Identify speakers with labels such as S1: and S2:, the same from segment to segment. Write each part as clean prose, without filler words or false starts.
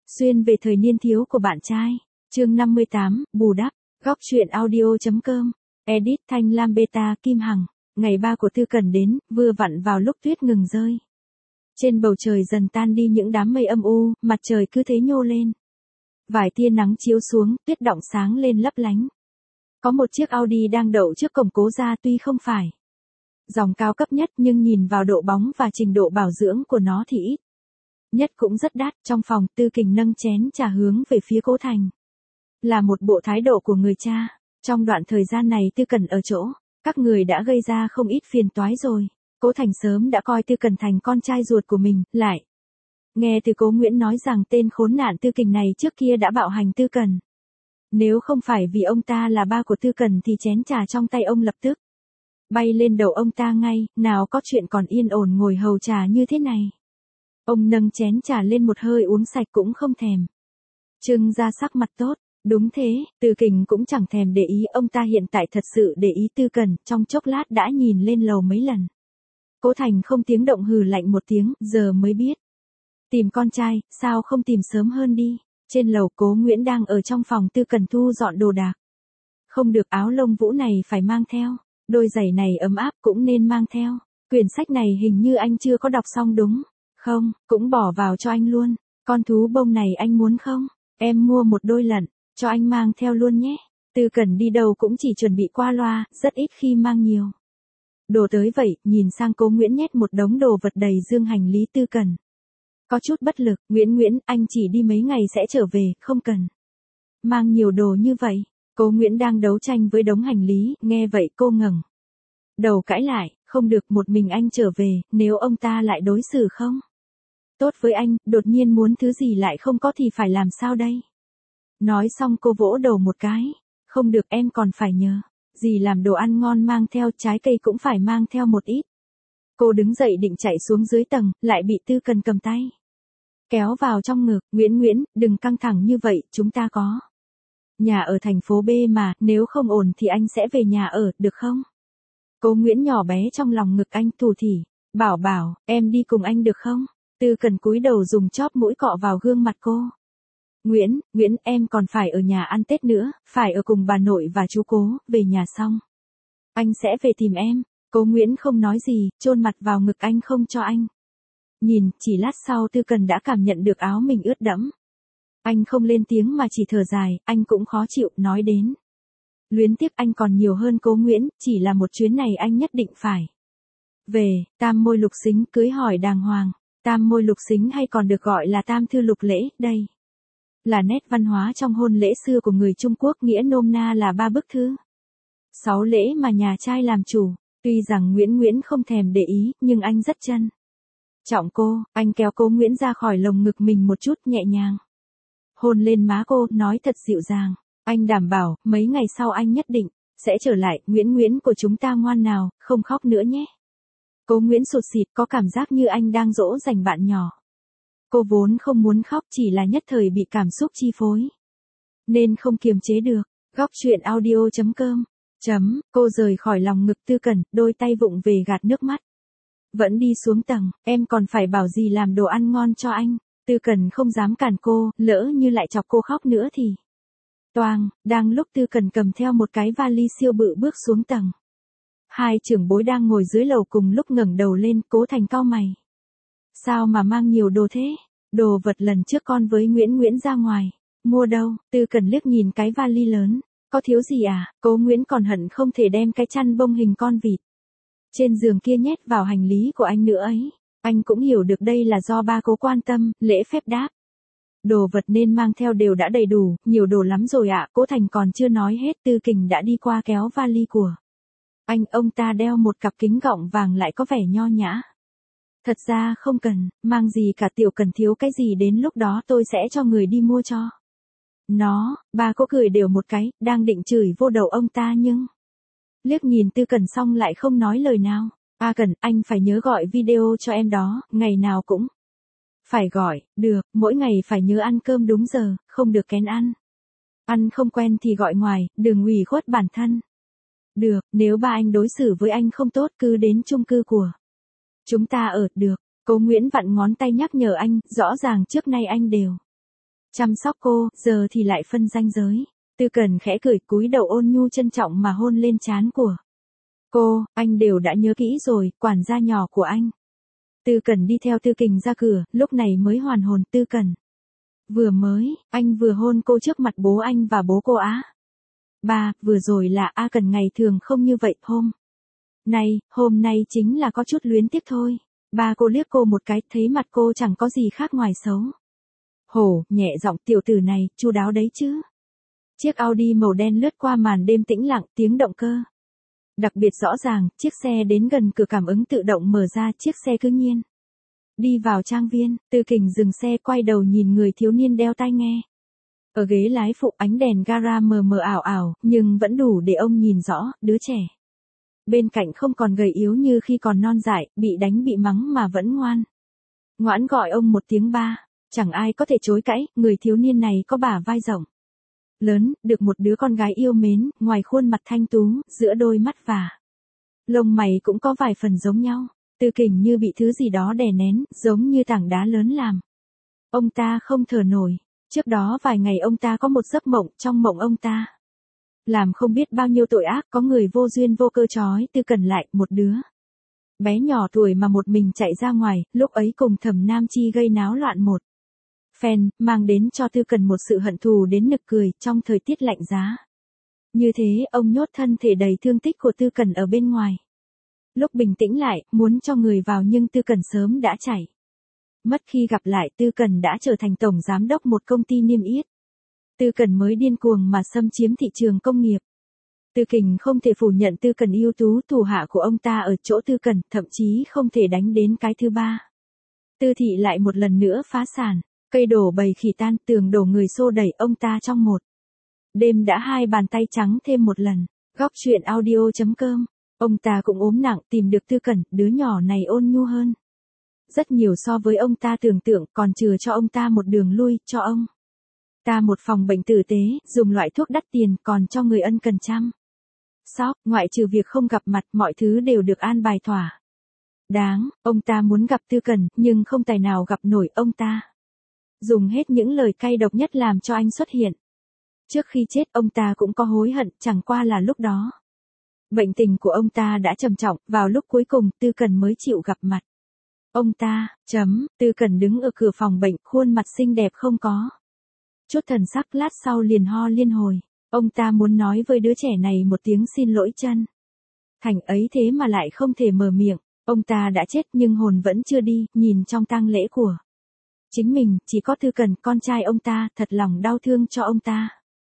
S1: Xuyên về thời niên thiếu của bạn trai. Chương 58, bù đắp. Góc truyện audio.com. Edit Thanh Lam Beta Kim Hằng. Ngày 3 của Tư Cần đến, vừa vặn vào lúc tuyết ngừng rơi. Trên bầu trời dần tan đi những đám mây âm u, mặt trời cứ thế nhô lên. Vài tia nắng chiếu xuống, tuyết đọng sáng lên lấp lánh. Có một chiếc Audi đang đậu trước cổng Cố gia, tuy không phải dòng cao cấp nhất nhưng nhìn vào độ bóng và trình độ bảo dưỡng của nó thì ít nhất cũng rất đắt. Trong phòng, Tư Kình nâng chén trà hướng về phía Cố Thành. Là một bộ thái độ của người cha. Trong đoạn thời gian này Tư Cần ở chỗ, các người đã gây ra không ít phiền toái rồi. Cố Thành sớm đã coi Tư Cần thành con trai ruột của mình, lại nghe từ Cố Nguyễn nói rằng tên khốn nạn Tư Kình này trước kia đã bạo hành Tư Cần. Nếu không phải vì ông ta là ba của Tư Cần thì chén trà trong tay ông lập tức bay lên đầu ông ta ngay, nào có chuyện còn yên ổn ngồi hầu trà như thế này. Ông nâng chén trà lên một hơi uống sạch cũng không thèm trưng ra sắc mặt tốt. Đúng thế, Tư Kình cũng chẳng thèm để ý, ông ta hiện tại thật sự để ý Tư Cần, trong chốc lát đã nhìn lên lầu mấy lần. Cố Thành không tiếng động hừ lạnh một tiếng, giờ mới biết. Tìm con trai, sao không tìm sớm hơn đi. Trên lầu Cố Nguyễn đang ở trong phòng Tư Cần thu dọn đồ đạc. Không được, áo lông vũ này phải mang theo, đôi giày này ấm áp cũng nên mang theo. Quyển sách này hình như anh chưa có đọc xong đúng không, cũng bỏ vào cho anh luôn. Con thú bông này anh muốn không? Em mua một đôi lận, cho anh mang theo luôn nhé. Tư Cần đi đâu cũng chỉ chuẩn bị qua loa, rất ít khi mang nhiều đồ tới vậy. Nhìn sang Cố Nguyễn nhét một đống đồ vật đầy dương hành lý, Tư Cần có chút bất lực. Nguyễn, anh chỉ đi mấy ngày sẽ trở về, không cần mang nhiều đồ như vậy. Cố Nguyễn đang đấu tranh với đống hành lý, nghe vậy cô ngẩng đầu cãi lại, không được, một mình anh trở về, nếu ông ta lại đối xử không tốt với anh, đột nhiên muốn thứ gì lại không có thì phải làm sao đây? Nói xong cô vỗ đầu một cái, không được, em còn phải nhớ, dì làm đồ ăn ngon mang theo, trái cây cũng phải mang theo một ít. Cô đứng dậy định chạy xuống dưới tầng, lại bị Tư Cần cầm tay kéo vào trong ngực. Nguyễn, đừng căng thẳng như vậy, chúng ta có nhà ở thành phố B mà, nếu không ổn thì anh sẽ về nhà ở, được không? Cố Nguyễn nhỏ bé trong lòng ngực anh, thủ thỉ, bảo, em đi cùng anh được không? Tư Cần cúi đầu dùng chóp mũi cọ vào gương mặt cô. Nguyễn, em còn phải ở nhà ăn Tết nữa, phải ở cùng bà nội và chú Cố, về nhà xong anh sẽ về tìm em. Cố Nguyễn không nói gì, chôn mặt vào ngực anh không cho anh nhìn. Chỉ lát sau Tư Cần đã cảm nhận được áo mình ướt đẫm. Anh không lên tiếng mà chỉ thở dài, anh cũng khó chịu, nói đến luyến tiếc anh còn nhiều hơn Cố Nguyễn, chỉ là một chuyến này anh nhất định phải về. Tam môi lục xính, cưới hỏi đàng hoàng. Tam môi lục xính hay còn được gọi là tam thư lục lễ, đây là nét văn hóa trong hôn lễ xưa của người Trung Quốc, nghĩa nôm na là 3 bức thư 6 lễ mà nhà trai làm chủ. Tuy rằng Nguyễn không thèm để ý, nhưng anh rất trân trọng cô. Anh kéo Cố Nguyễn ra khỏi lồng ngực mình một chút, nhẹ nhàng hôn lên má cô, nói thật dịu dàng, anh đảm bảo, mấy ngày sau anh nhất định sẽ trở lại. Nguyễn của chúng ta ngoan nào, không khóc nữa nhé. Cố Nguyễn sụt sịt, có cảm giác như anh đang dỗ dành bạn nhỏ. Cô vốn không muốn khóc, chỉ là nhất thời bị cảm xúc chi phối nên không kiềm chế được. Góc truyện audio.com. Cô rời khỏi lòng ngực Tư Cần, đôi tay vụng về gạt nước mắt. Vẫn đi xuống tầng, em còn phải bảo dì làm đồ ăn ngon cho anh. Tư Cần không dám cản cô, lỡ như lại chọc cô khóc nữa thì toang. Đang lúc Tư Cần cầm theo một cái vali siêu bự bước xuống tầng, hai trưởng bối đang ngồi dưới lầu cùng lúc ngẩng đầu lên. Cố Thành cau mày, sao mà mang nhiều đồ thế? Đồ vật lần trước con với Nguyễn ra ngoài mua đâu? Tư Cần liếc nhìn cái vali lớn, có thiếu gì à? Cố Nguyễn còn hận không thể đem cái chăn bông hình con vịt trên giường kia nhét vào hành lý của anh nữa ấy. Anh cũng hiểu được đây là do ba Cố quan tâm, lễ phép đáp. Đồ vật nên mang theo đều đã đầy đủ, nhiều đồ lắm rồi ạ. Cố Thành còn chưa nói hết, Tư Kình đã đi qua kéo vali của anh. Ông ta đeo một cặp kính gọng vàng lại có vẻ nho nhã. Thật ra không cần, mang gì cả, Tiểu Cần thiếu cái gì đến lúc đó tôi sẽ cho người đi mua cho nó. Ba Cố cười đều một cái, đang định chửi vô đầu ông ta nhưng liếc nhìn Tư Cần xong lại không nói lời nào. Cần, anh phải nhớ gọi video cho em đó, ngày nào cũng phải gọi. Được, mỗi ngày phải nhớ ăn cơm đúng giờ, không được kén ăn. Ăn không quen thì gọi ngoài, đừng ủy khuất bản thân. Được, nếu ba anh đối xử với anh không tốt cứ đến chung cư của chúng ta ở, được. Cố Nguyễn vặn ngón tay nhắc nhở anh, rõ ràng trước nay anh đều chăm sóc cô, giờ thì lại phân ranh giới. Tư Cần khẽ cười, cúi đầu ôn nhu trân trọng mà hôn lên trán của cô. Anh đều đã nhớ kỹ rồi, quản gia nhỏ của anh. Tư Cần đi theo Tư Kình ra cửa, lúc này mới hoàn hồn. Tư Cần, anh vừa hôn cô trước mặt bố anh và bố cô á. Ba, vừa rồi là A Cần ngày thường không như vậy, hôm nay chính là có chút luyến tiếc thôi. Ba cô liếc cô một cái, thấy mặt cô chẳng có gì khác ngoài xấu hổ, nhẹ giọng, tiểu tử này, chu đáo đấy chứ. Chiếc Audi màu đen lướt qua màn đêm tĩnh lặng, tiếng động cơ đặc biệt rõ ràng, chiếc xe đến gần cửa cảm ứng tự động mở ra, chiếc xe cứ nhiên đi vào trang viên. Tư Kình dừng xe, quay đầu nhìn người thiếu niên đeo tai nghe ở ghế lái phụ, ánh đèn gara mờ mờ ảo ảo, nhưng vẫn đủ để ông nhìn rõ, đứa trẻ bên cạnh không còn gầy yếu như khi còn non dại, bị đánh bị mắng mà vẫn ngoãn gọi ông một tiếng ba. Chẳng ai có thể chối cãi, người thiếu niên này có bả vai rộng lớn, được một đứa con gái yêu mến, ngoài khuôn mặt thanh tú, giữa đôi mắt và lông mày cũng có vài phần giống nhau. Tư Kình như bị thứ gì đó đè nén, giống như tảng đá lớn làm ông ta không thở nổi. Trước đó vài ngày ông ta có một giấc mộng, trong mộng ông ta làm không biết bao nhiêu tội ác, có người vô duyên vô cơ trói Tư Cần lại, một đứa bé nhỏ tuổi mà một mình chạy ra ngoài, lúc ấy cùng Thẩm Nam Chi gây náo loạn một phen, mang đến cho Tư Cần một sự hận thù đến nực cười. Trong thời tiết lạnh giá như thế, ông nhốt thân thể đầy thương tích của Tư Cần ở bên ngoài. Lúc bình tĩnh lại, muốn cho người vào nhưng Tư Cần sớm đã chạy mất. Khi gặp lại, Tư Cần đã trở thành tổng giám đốc một công ty niêm yết. Tư Cần mới điên cuồng mà xâm chiếm thị trường công nghiệp. Tư Kình không thể phủ nhận Tư Cần ưu tú, thủ hạ của ông ta ở chỗ Tư Cần, thậm chí không thể đánh đến cái thứ ba. Tư thị lại một lần nữa phá sản, cây đổ bầy khỉ tan, tường đổ người xô đẩy, ông ta trong một đêm đã hai bàn tay trắng thêm một lần. Góc truyện audio.com. Ông ta cũng ốm nặng, tìm được Tư Cần, đứa nhỏ này ôn nhu hơn rất nhiều so với ông ta tưởng tượng, còn chừa cho ông ta một đường lui, cho ông ta một phòng bệnh tử tế, dùng loại thuốc đắt tiền, còn cho người ân cần chăm sóc, ngoại trừ việc không gặp mặt, mọi thứ đều được an bài thỏa đáng. Ông ta muốn gặp Tư Cần, nhưng không tài nào gặp nổi. Ông ta dùng hết những lời cay độc nhất làm cho anh xuất hiện. Trước khi chết, ông ta cũng có hối hận, chẳng qua là lúc đó bệnh tình của ông ta đã trầm trọng, vào lúc cuối cùng, Tư Cần mới chịu gặp mặt ông ta. Tư Cần đứng ở cửa phòng bệnh, khuôn mặt xinh đẹp không có chút thần sắc, lát sau liền ho liên hồi. Ông ta muốn nói với đứa trẻ này một tiếng xin lỗi chân thành ấy, thế mà lại không thể mở miệng. Ông ta đã chết nhưng hồn vẫn chưa đi, nhìn trong tang lễ của chính mình, chỉ có Tư Cần, con trai ông ta, thật lòng đau thương cho ông ta.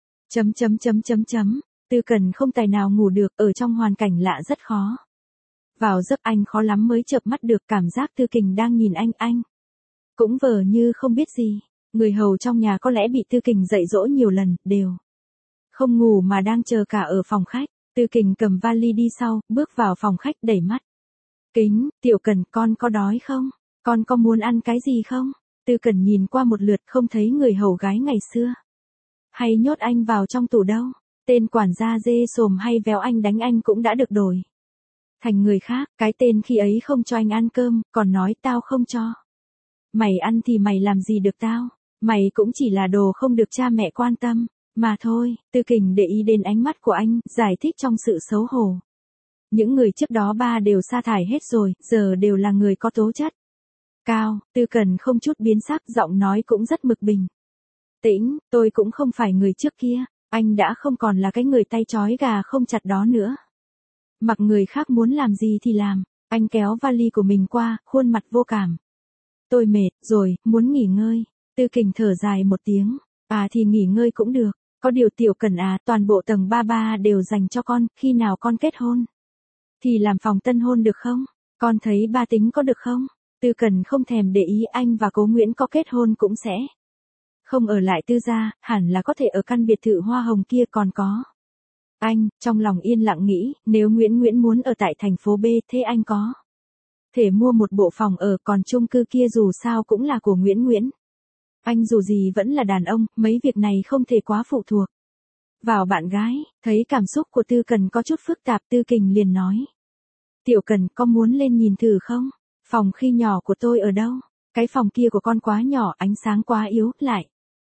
S1: Tư Cần không tài nào ngủ được, ở trong hoàn cảnh lạ rất khó vào giấc. Anh khó lắm mới chợp mắt được, cảm giác Tư Kình đang nhìn anh cũng vờ như không biết gì. Người hầu trong nhà có lẽ bị Tư Kình dạy dỗ nhiều lần, đều không ngủ mà đang chờ cả ở phòng khách. Tư Kình cầm vali đi sau, bước vào phòng khách, đẩy mắt kính. Tiểu Cần, con có đói không? Con có muốn ăn cái gì không? Tư Cần nhìn qua một lượt, không thấy người hầu gái ngày xưa hay nhốt anh vào trong tủ đâu. Tên quản gia dê sồm hay véo anh đánh anh cũng đã được đổi thành người khác. Cái tên khi ấy không cho anh ăn cơm, còn nói tao không cho mày ăn thì mày làm gì được tao, mày cũng chỉ là đồ không được cha mẹ quan tâm mà thôi. Tư Kình để ý đến ánh mắt của anh, giải thích trong sự xấu hổ. Những người trước đó ba đều sa thải hết rồi, giờ đều là người có tố chất cao. Tư Cần không chút biến sắc, giọng nói cũng rất mực bình tĩnh. Tôi cũng không phải người trước kia, anh đã không còn là cái người tay trói gà không chặt đó nữa. Mặc người khác muốn làm gì thì làm. Anh kéo vali của mình qua, khuôn mặt vô cảm. Tôi mệt rồi, muốn nghỉ ngơi. Tư Kình thở dài một tiếng. À thì nghỉ ngơi cũng được. Có điều Tiểu Cần à, toàn bộ tầng 33 đều dành cho con, khi nào con kết hôn thì làm phòng tân hôn được không? Con thấy ba tính có được không? Tư Cần không thèm để ý, anh và Cố Nguyễn có kết hôn cũng sẽ không ở lại Tư gia, hẳn là có thể ở căn biệt thự hoa hồng kia. Còn có anh, trong lòng yên lặng nghĩ, nếu Nguyễn muốn ở tại thành phố B, thế anh có thể mua một bộ phòng ở, còn chung cư kia dù sao cũng là của Nguyễn. Anh dù gì vẫn là đàn ông, mấy việc này không thể quá phụ thuộc vào bạn gái. Thấy cảm xúc của Tư Cần có chút phức tạp, Tư Kình liền nói. Tiểu Cần, có muốn lên nhìn thử không? Phòng khi nhỏ của tôi ở đâu? Cái phòng kia của con quá nhỏ, ánh sáng quá yếu, lại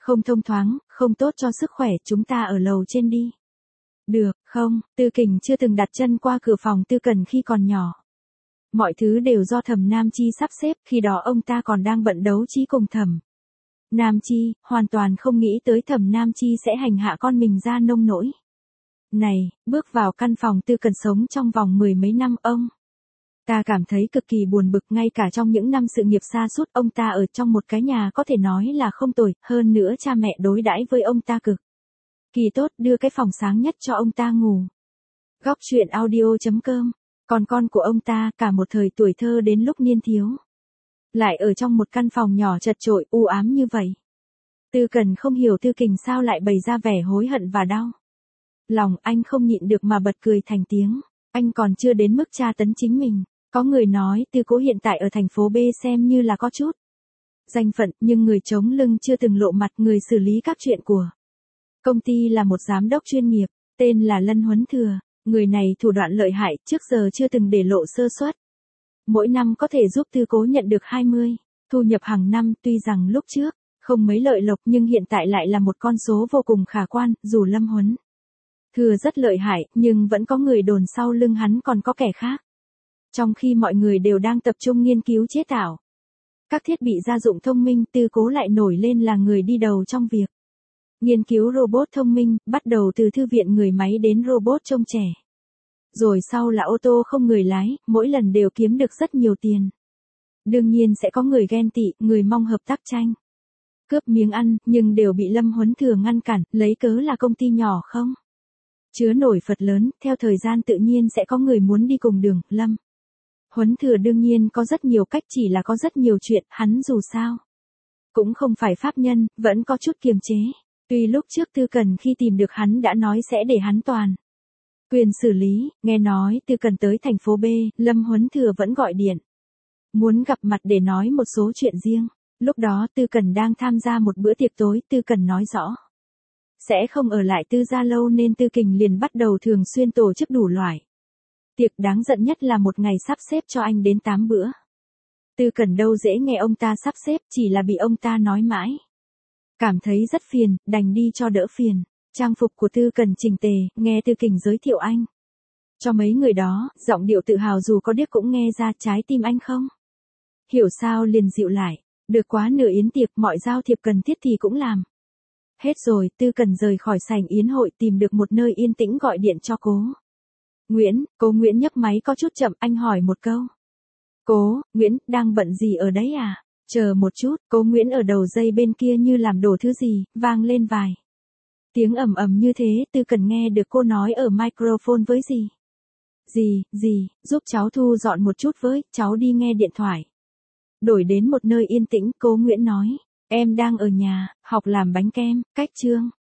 S1: Không thông thoáng, không tốt cho sức khỏe, chúng ta ở lầu trên đi. Được, không, Tư Kình chưa từng đặt chân qua cửa phòng Tư Cần khi còn nhỏ. Mọi thứ đều do Thẩm Nam Chi sắp xếp, khi đó ông ta còn đang bận đấu trí cùng Thẩm Nam Chi, hoàn toàn không nghĩ tới Thẩm Nam Chi sẽ hành hạ con mình ra nông nỗi này. Bước vào căn phòng Tư Cần sống trong vòng mười mấy năm, ông ta cảm thấy cực kỳ buồn bực. Ngay cả trong những năm sự nghiệp sa sút, ông ta ở trong một cái nhà có thể nói là không tồi, hơn nữa cha mẹ đối đãi với ông ta cực kỳ tốt, đưa cái phòng sáng nhất cho ông ta ngủ. Góc truyện audio.com. Còn con của ông ta, cả một thời tuổi thơ đến lúc niên thiếu, lại ở trong một căn phòng nhỏ chật chội, u ám như vậy. Tư Cần không hiểu Tư Kình sao lại bày ra vẻ hối hận và đau lòng, anh không nhịn được mà bật cười thành tiếng. Anh còn chưa đến mức tra tấn chính mình. Có người nói Tư Cố hiện tại ở thành phố B xem như là có chút danh phận, nhưng người chống lưng chưa từng lộ mặt. Người xử lý các chuyện của công ty là một giám đốc chuyên nghiệp, tên là Lân Huấn Thừa. Người này thủ đoạn lợi hại, trước giờ chưa từng để lộ sơ suất. Mỗi năm có thể giúp Tư Cố nhận được 20 thu nhập hàng năm, tuy rằng lúc trước không mấy lợi lộc nhưng hiện tại lại là một con số vô cùng khả quan. Dù Lâm Huấn Thừa rất lợi hại, nhưng vẫn có người đồn sau lưng hắn còn có kẻ khác. Trong khi mọi người đều đang tập trung nghiên cứu chế tạo các thiết bị gia dụng thông minh, Tư Cố lại nổi lên là người đi đầu trong việc nghiên cứu robot thông minh, bắt đầu từ thư viện người máy đến robot trông trẻ. Rồi sau là ô tô không người lái, mỗi lần đều kiếm được rất nhiều tiền. Đương nhiên sẽ có người ghen tị, người mong hợp tác tranh cướp miếng ăn, nhưng đều bị Lâm Huấn Thừa ngăn cản, lấy cớ là công ty nhỏ không chứa nổi Phật lớn. Theo thời gian tự nhiên sẽ có người muốn đi cùng đường. Lâm Huấn Thừa đương nhiên có rất nhiều cách, chỉ là có rất nhiều chuyện, hắn dù sao cũng không phải pháp nhân, vẫn có chút kiềm chế. Tuy lúc trước Tư Cần khi tìm được hắn đã nói sẽ để hắn toàn quyền xử lý, nghe nói Tư Cần tới thành phố B, Lâm Huấn Thừa vẫn gọi điện muốn gặp mặt để nói một số chuyện riêng. Lúc đó Tư Cần đang tham gia một bữa tiệc tối, Tư Cần nói rõ sẽ không ở lại Tư gia lâu nên Tư Kình liền bắt đầu thường xuyên tổ chức đủ loại tiệc, đáng giận nhất là một ngày sắp xếp cho anh đến 8 bữa. Tư Cần đâu dễ nghe ông ta sắp xếp, chỉ là bị ông ta nói mãi cảm thấy rất phiền, đành đi cho đỡ phiền. Trang phục của Tư Cần chỉnh tề, nghe Tư Kình giới thiệu anh cho mấy người đó, giọng điệu tự hào dù có điếc cũng nghe ra. Trái tim anh không hiểu sao liền dịu lại. Được quá nửa yến tiệc, mọi giao thiệp cần thiết thì cũng làm hết rồi. Tư Cần rời khỏi sảnh yến hội, tìm được một nơi yên tĩnh gọi điện cho Cố Nguyễn. Cố Nguyễn nhấc máy có chút chậm, anh hỏi một câu. Cố Nguyễn, đang bận gì ở đấy à? Chờ một chút. Cố Nguyễn ở đầu dây bên kia như làm đổ thứ gì, vang lên vài tiếng ầm ầm như thế. Tư Cần nghe được cô nói ở microphone với gì, giúp cháu thu dọn một chút với, cháu đi nghe điện thoại. Đổi đến một nơi yên tĩnh, Cố Nguyễn nói, em đang ở nhà, học làm bánh kem, cách Trương